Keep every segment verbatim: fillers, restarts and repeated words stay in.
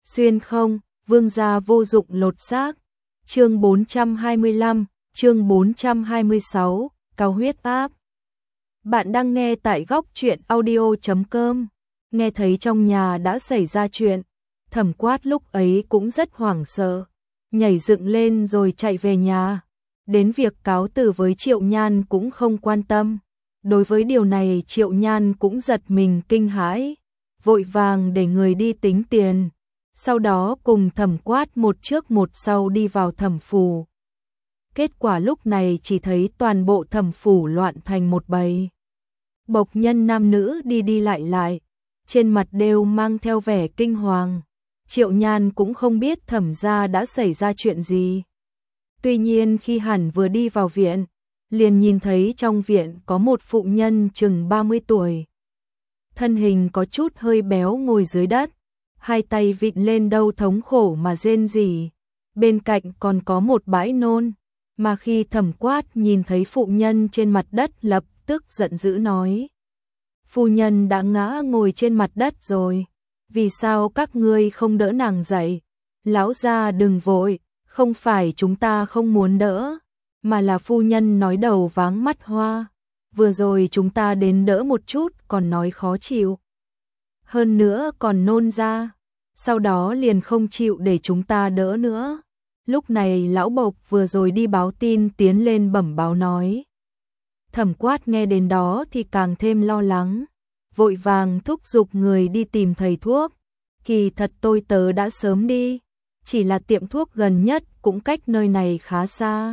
Xuyên không, vương gia vô dụng lột xác. Chương bốn trăm hai mươi lăm, chương bốn trăm hai mươi sáu, cao huyết áp. Bạn đang nghe tại góc truyện audio chấm com. Nghe thấy trong nhà đã xảy ra chuyện, Thẩm Quát lúc ấy cũng rất hoảng sợ, nhảy dựng lên rồi chạy về nhà. Đến việc cáo từ với Triệu Nhan cũng không quan tâm. Đối với điều này Triệu Nhan cũng giật mình kinh hãi, vội vàng để người đi tính tiền. Sau đó cùng Thẩm Quát một trước một sau đi vào thẩm phủ. Kết quả lúc này chỉ thấy toàn bộ thẩm phủ loạn thành một bầy. Bộc nhân nam nữ đi đi lại lại, trên mặt đều mang theo vẻ kinh hoàng. Triệu Nhan cũng không biết Thẩm gia đã xảy ra chuyện gì. Tuy nhiên khi hẳn vừa đi vào viện, liền nhìn thấy trong viện có một phụ nhân chừng ba mươi tuổi. Thân hình có chút hơi béo ngồi dưới đất, hai tay vịn lên đầu thống khổ mà rên rỉ. Bên cạnh còn có một bãi nôn, mà khi Thẩm Quát nhìn thấy phụ nhân trên mặt đất lập tức giận dữ nói: Phu nhân đã ngã ngồi trên mặt đất rồi, vì sao các ngươi không đỡ nàng dậy? Lão gia đừng vội, không phải chúng ta không muốn đỡ, mà là phu nhân nói đầu váng mắt hoa. Vừa rồi chúng ta đến đỡ một chút còn nói khó chịu, hơn nữa còn nôn ra, sau đó liền không chịu để chúng ta đỡ nữa. Lúc này lão Bộc vừa rồi đi báo tin tiến lên bẩm báo nói. Thẩm Quát nghe đến đó thì càng thêm lo lắng, vội vàng thúc giục người đi tìm thầy thuốc. Kỳ thật tôi tớ đã sớm đi, chỉ là tiệm thuốc gần nhất cũng cách nơi này khá xa.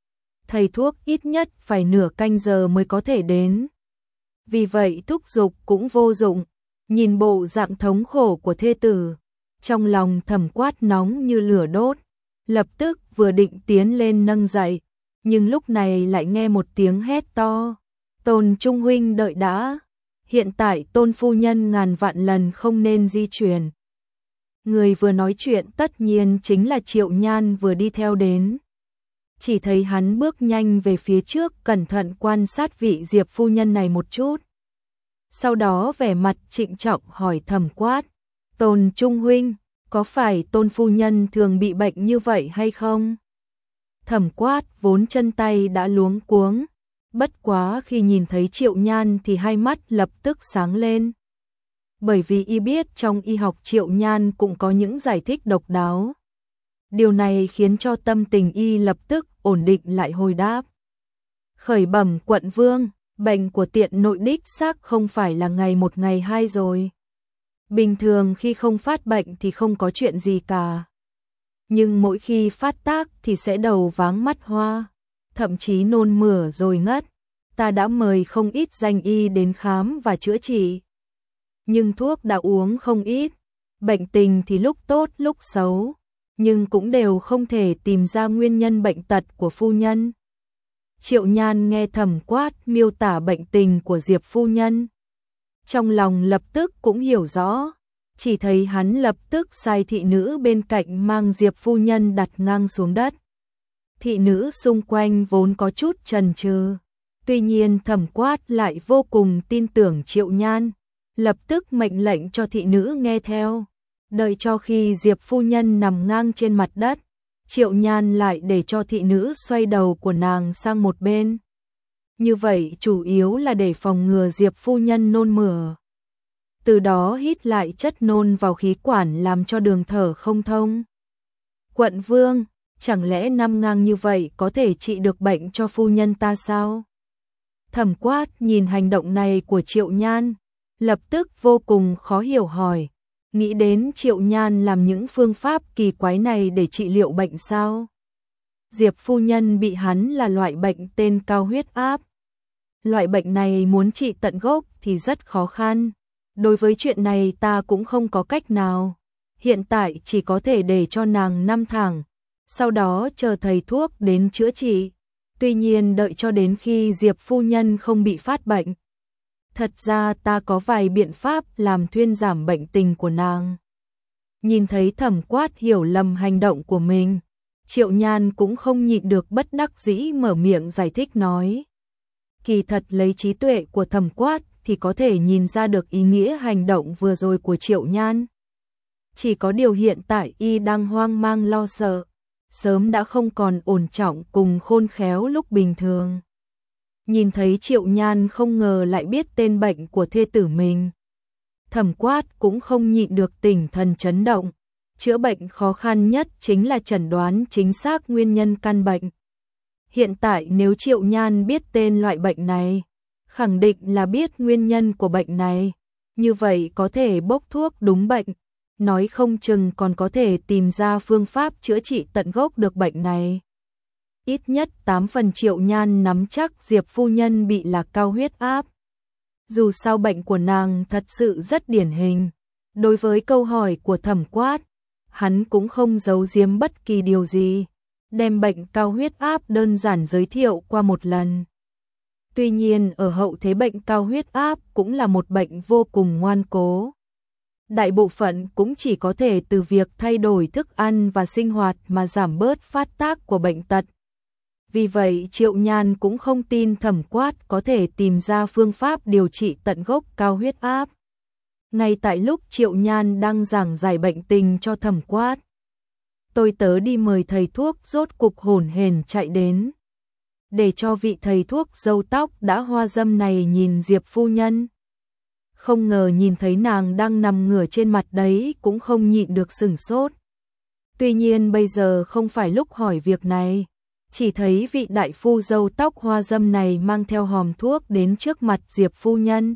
Thầy thuốc ít nhất phải nửa canh giờ mới có thể đến. Vì vậy thúc giục cũng vô dụng. Nhìn bộ dạng thống khổ của thê tử, trong lòng Thẩm Quát nóng như lửa đốt, lập tức vừa định tiến lên nâng dậy, nhưng lúc này lại nghe một tiếng hét to: Tôn Trung huynh đợi đã, hiện tại Tôn phu nhân ngàn vạn lần không nên di chuyển. Người vừa nói chuyện tất nhiên chính là Triệu Nhan vừa đi theo đến. Chỉ thấy hắn bước nhanh về phía trước, cẩn thận quan sát vị Diệp phu nhân này một chút. Sau đó vẻ mặt trịnh trọng hỏi Thẩm Quát: Tôn Trung huynh, có phải Tôn phu nhân thường bị bệnh như vậy hay không? Thẩm Quát vốn chân tay đã luống cuống, bất quá khi nhìn thấy Triệu Nhan thì hai mắt lập tức sáng lên. Bởi vì y biết trong y học Triệu Nhan cũng có những giải thích độc đáo. Điều này khiến cho tâm tình y lập tức ổn định lại, hồi đáp: Khởi bẩm quận vương, bệnh của tiện nội đích xác không phải là ngày một ngày hai rồi. Bình thường khi không phát bệnh thì không có chuyện gì cả. Nhưng mỗi khi phát tác thì sẽ đầu váng mắt hoa, thậm chí nôn mửa rồi ngất. Ta đã mời không ít danh y đến khám và chữa trị, nhưng thuốc đã uống không ít, bệnh tình thì lúc tốt lúc xấu, nhưng cũng đều không thể tìm ra nguyên nhân bệnh tật của phu nhân. Triệu Nhan nghe Thẩm Quát miêu tả bệnh tình của Diệp phu nhân, trong lòng lập tức cũng hiểu rõ, chỉ thấy hắn lập tức sai thị nữ bên cạnh mang Diệp phu nhân đặt ngang xuống đất. Thị nữ xung quanh vốn có chút chần chừ, tuy nhiên Thẩm Quát lại vô cùng tin tưởng Triệu Nhan, lập tức mệnh lệnh cho thị nữ nghe theo. Đợi cho khi Diệp phu nhân nằm ngang trên mặt đất, Triệu Nhan lại để cho thị nữ xoay đầu của nàng sang một bên. Như vậy chủ yếu là để phòng ngừa Diệp phu nhân nôn mửa, từ đó hít lại chất nôn vào khí quản làm cho đường thở không thông. Quận vương, chẳng lẽ nằm ngang như vậy có thể trị được bệnh cho phu nhân ta sao? Thẩm Quát nhìn hành động này của Triệu Nhan, lập tức vô cùng khó hiểu hỏi, nghĩ đến Triệu Nhan làm những phương pháp kỳ quái này để trị liệu bệnh sao? Diệp phu nhân bị hắn là loại bệnh tên cao huyết áp. Loại bệnh này muốn trị tận gốc thì rất khó khăn. Đối với chuyện này ta cũng không có cách nào. Hiện tại chỉ có thể để cho nàng năm tháng, sau đó chờ thầy thuốc đến chữa trị. Tuy nhiên đợi cho đến khi Diệp phu nhân không bị phát bệnh, thật ra ta có vài biện pháp làm thuyên giảm bệnh tình của nàng. Nhìn thấy Thẩm Quát hiểu lầm hành động của mình, Triệu Nhan cũng không nhịn được bất đắc dĩ mở miệng giải thích nói. Kỳ thật lấy trí tuệ của Thẩm Quát thì có thể nhìn ra được ý nghĩa hành động vừa rồi của Triệu Nhan. Chỉ có điều hiện tại y đang hoang mang lo sợ, sớm đã không còn ổn trọng cùng khôn khéo lúc bình thường. Nhìn thấy Triệu Nhan không ngờ lại biết tên bệnh của thê tử mình, Thẩm Quát cũng không nhịn được tinh thần chấn động. Chữa bệnh khó khăn nhất chính là chẩn đoán chính xác nguyên nhân căn bệnh. Hiện tại nếu Triệu Nhan biết tên loại bệnh này, khẳng định là biết nguyên nhân của bệnh này, như vậy có thể bốc thuốc đúng bệnh, nói không chừng còn có thể tìm ra phương pháp chữa trị tận gốc được bệnh này. Ít nhất tám phần Triệu Nhan nắm chắc Diệp phu nhân bị là cao huyết áp. Dù sao bệnh của nàng thật sự rất điển hình. Đối với câu hỏi của Thẩm Quát, hắn cũng không giấu giếm bất kỳ điều gì, đem bệnh cao huyết áp đơn giản giới thiệu qua một lần. Tuy nhiên ở hậu thế bệnh cao huyết áp cũng là một bệnh vô cùng ngoan cố. Đại bộ phận cũng chỉ có thể từ việc thay đổi thức ăn và sinh hoạt mà giảm bớt phát tác của bệnh tật. Vì vậy Triệu Nhan cũng không tin Thẩm Quát có thể tìm ra phương pháp điều trị tận gốc cao huyết áp. Ngay tại lúc Triệu Nhan đang giảng giải bệnh tình cho Thẩm Quát, tôi tớ đi mời thầy thuốc rốt cục hổn hển chạy đến. Để cho vị thầy thuốc râu tóc đã hoa dâm này nhìn Diệp phu nhân. Không ngờ nhìn thấy nàng đang nằm ngửa trên mặt đấy cũng không nhịn được sửng sốt. Tuy nhiên bây giờ không phải lúc hỏi việc này. Chỉ thấy vị đại phu râu tóc hoa dâm này mang theo hòm thuốc đến trước mặt Diệp phu nhân.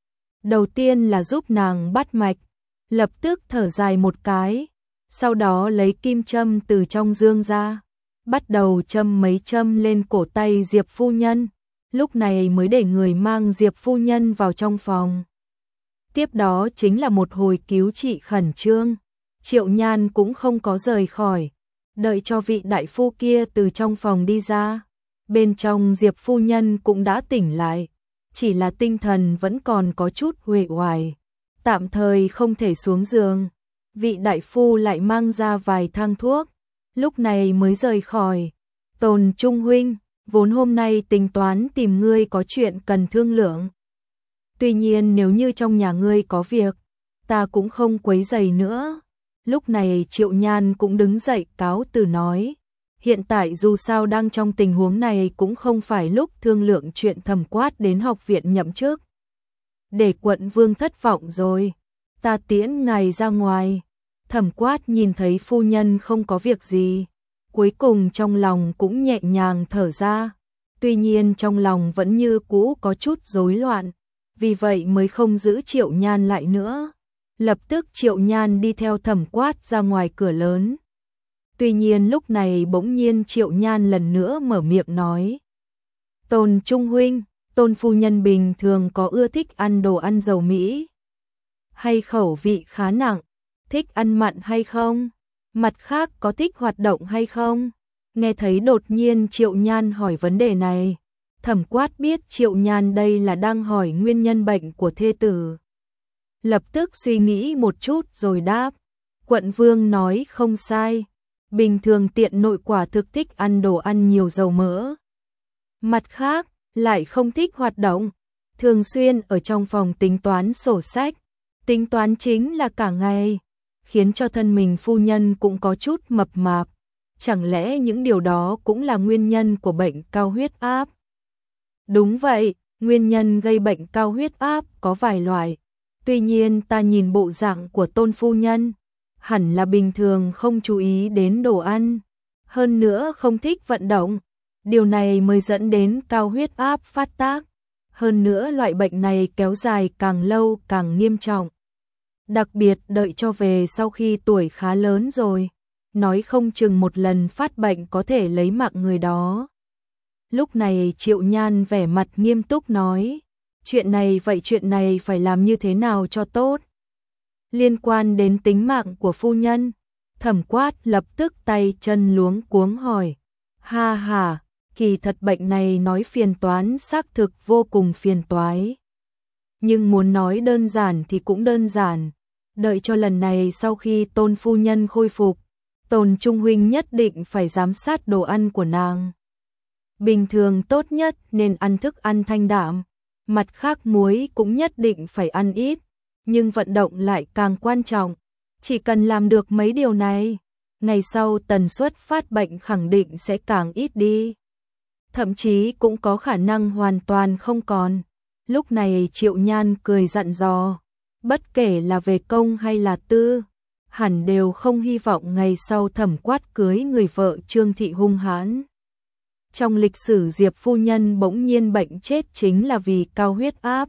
Đầu tiên là giúp nàng bắt mạch, lập tức thở dài một cái, sau đó lấy kim châm từ trong dương ra, bắt đầu châm mấy châm lên cổ tay Diệp phu nhân, lúc này mới để người mang Diệp phu nhân vào trong phòng. Tiếp đó chính là một hồi cứu trị khẩn trương, Triệu Nhan cũng không có rời khỏi, đợi cho vị đại phu kia từ trong phòng đi ra. Bên trong Diệp phu nhân cũng đã tỉnh lại, chỉ là tinh thần vẫn còn có chút uể oải, tạm thời không thể xuống giường. Vị đại phu lại mang ra vài thang thuốc, lúc này mới rời khỏi. Tồn Trung huynh, vốn hôm nay tính toán tìm ngươi có chuyện cần thương lượng. Tuy nhiên nếu như trong nhà ngươi có việc, ta cũng không quấy rầy nữa. Lúc này Triệu Nhan cũng đứng dậy cáo từ nói, hiện tại dù sao đang trong tình huống này cũng không phải lúc thương lượng chuyện Thẩm Quát đến học viện nhậm chức. Để quận vương thất vọng rồi, ta tiễn ngài ra ngoài. Thẩm Quát nhìn thấy phu nhân không có việc gì, cuối cùng trong lòng cũng nhẹ nhàng thở ra. Tuy nhiên trong lòng vẫn như cũ có chút rối loạn, vì vậy mới không giữ Triệu Nhan lại nữa. Lập tức Triệu Nhan đi theo Thẩm Quát ra ngoài cửa lớn. Tuy nhiên lúc này bỗng nhiên Triệu Nhan lần nữa mở miệng nói, Tôn Trung huynh, Tôn phu nhân bình thường có ưa thích ăn đồ ăn dầu Mỹ, hay khẩu vị khá nặng, thích ăn mặn hay không? Mặt khác có thích hoạt động hay không? Nghe thấy đột nhiên Triệu Nhan hỏi vấn đề này, Thẩm Quát biết Triệu Nhan đây là đang hỏi nguyên nhân bệnh của thê tử. Lập tức suy nghĩ một chút rồi đáp, quận vương nói không sai, bình thường tiện nội quả thực thích ăn đồ ăn nhiều dầu mỡ. Mặt khác, lại không thích hoạt động, thường xuyên ở trong phòng tính toán sổ sách, tính toán chính là cả ngày, khiến cho thân mình phu nhân cũng có chút mập mạp. Chẳng lẽ những điều đó cũng là nguyên nhân của bệnh cao huyết áp? Đúng vậy, nguyên nhân gây bệnh cao huyết áp có vài loại. Tuy nhiên ta nhìn bộ dạng của Tôn phu nhân, hẳn là bình thường không chú ý đến đồ ăn, hơn nữa không thích vận động, điều này mới dẫn đến cao huyết áp phát tác. Hơn nữa loại bệnh này kéo dài càng lâu càng nghiêm trọng. Đặc biệt đợi cho về sau khi tuổi khá lớn rồi, nói không chừng một lần phát bệnh có thể lấy mạng người đó. Lúc này Triệu Nhan vẻ mặt nghiêm túc nói, chuyện này vậy chuyện này phải làm như thế nào cho tốt? Liên quan đến tính mạng của phu nhân, Thẩm Quát lập tức tay chân luống cuống hỏi, ha ha, kỳ thật bệnh này nói phiền toán xác thực vô cùng phiền toái. Nhưng muốn nói đơn giản thì cũng đơn giản, đợi cho lần này sau khi Tôn phu nhân khôi phục, Tôn Trung huynh nhất định phải giám sát đồ ăn của nàng. Bình thường tốt nhất nên ăn thức ăn thanh đạm, mặt khác muối cũng nhất định phải ăn ít, nhưng vận động lại càng quan trọng. Chỉ cần làm được mấy điều này, ngày sau tần suất phát bệnh khẳng định sẽ càng ít đi. Thậm chí cũng có khả năng hoàn toàn không còn. Lúc này Triệu Nhan cười dặn dò, bất kể là về công hay là tư, hẳn đều không hy vọng ngày sau Thẩm Quát cưới người vợ Trương Thị hung hãn. Trong lịch sử Diệp phu nhân bỗng nhiên bệnh chết chính là vì cao huyết áp.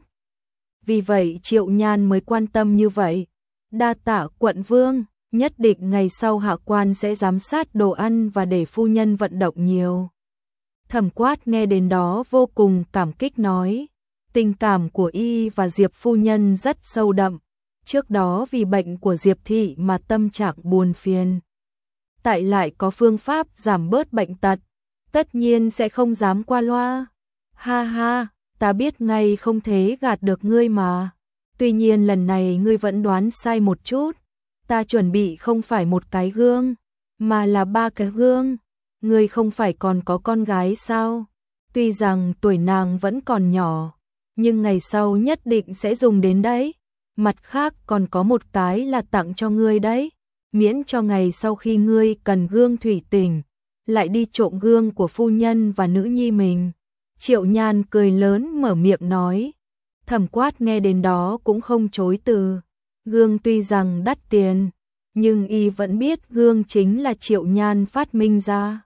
Vì vậy Triệu Nhan mới quan tâm như vậy. Đa tạ quận vương, nhất định ngày sau hạ quan sẽ giám sát đồ ăn và để phu nhân vận động nhiều. Thẩm Quát nghe đến đó vô cùng cảm kích nói, tình cảm của y và Diệp phu nhân rất sâu đậm, trước đó vì bệnh của Diệp thị mà tâm trạng buồn phiền. Tại lại có phương pháp giảm bớt bệnh tật, tất nhiên sẽ không dám qua loa. Ha ha, ta biết ngay không thể gạt được ngươi mà. Tuy nhiên lần này ngươi vẫn đoán sai một chút, ta chuẩn bị không phải một cái gương, mà là ba cái gương. Ngươi không phải còn có con gái sao? Tuy rằng tuổi nàng vẫn còn nhỏ, nhưng ngày sau nhất định sẽ dùng đến đấy. Mặt khác còn có một cái là tặng cho ngươi đấy, miễn cho ngày sau khi ngươi cần gương thủy tinh, lại đi trộm gương của phu nhân và nữ nhi mình. Triệu Nhan cười lớn mở miệng nói. Thẩm Quát nghe đến đó cũng không chối từ. Gương tuy rằng đắt tiền, nhưng y vẫn biết gương chính là Triệu Nhan phát minh ra.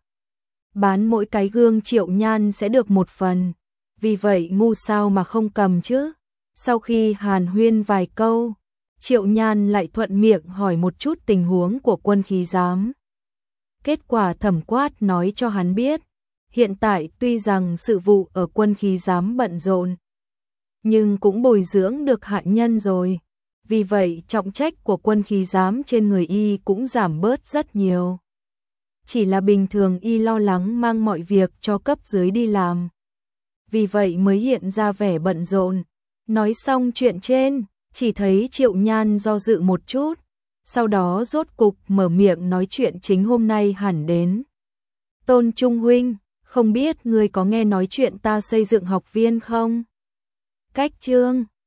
Bán mỗi cái gương Triệu Nhan sẽ được một phần. Vì vậy ngu sao mà không cầm chứ. Sau khi hàn huyên vài câu, Triệu Nhan lại thuận miệng hỏi một chút tình huống của Quân Khí Giám. Kết quả Thẩm Quát nói cho hắn biết, hiện tại tuy rằng sự vụ ở Quân Khí Giám bận rộn, nhưng cũng bồi dưỡng được hạ nhân rồi. Vì vậy trọng trách của Quân Khí Giám trên người y cũng giảm bớt rất nhiều. Chỉ là bình thường y lo lắng mang mọi việc cho cấp dưới đi làm. Vì vậy mới hiện ra vẻ bận rộn. Nói xong chuyện trên, chỉ thấy Triệu Nhan do dự một chút, sau đó rốt cục mở miệng nói chuyện chính hôm nay hẳn đến. Tôn Trung huynh, không biết ngươi có nghe nói chuyện ta xây dựng học viên không? Cách chương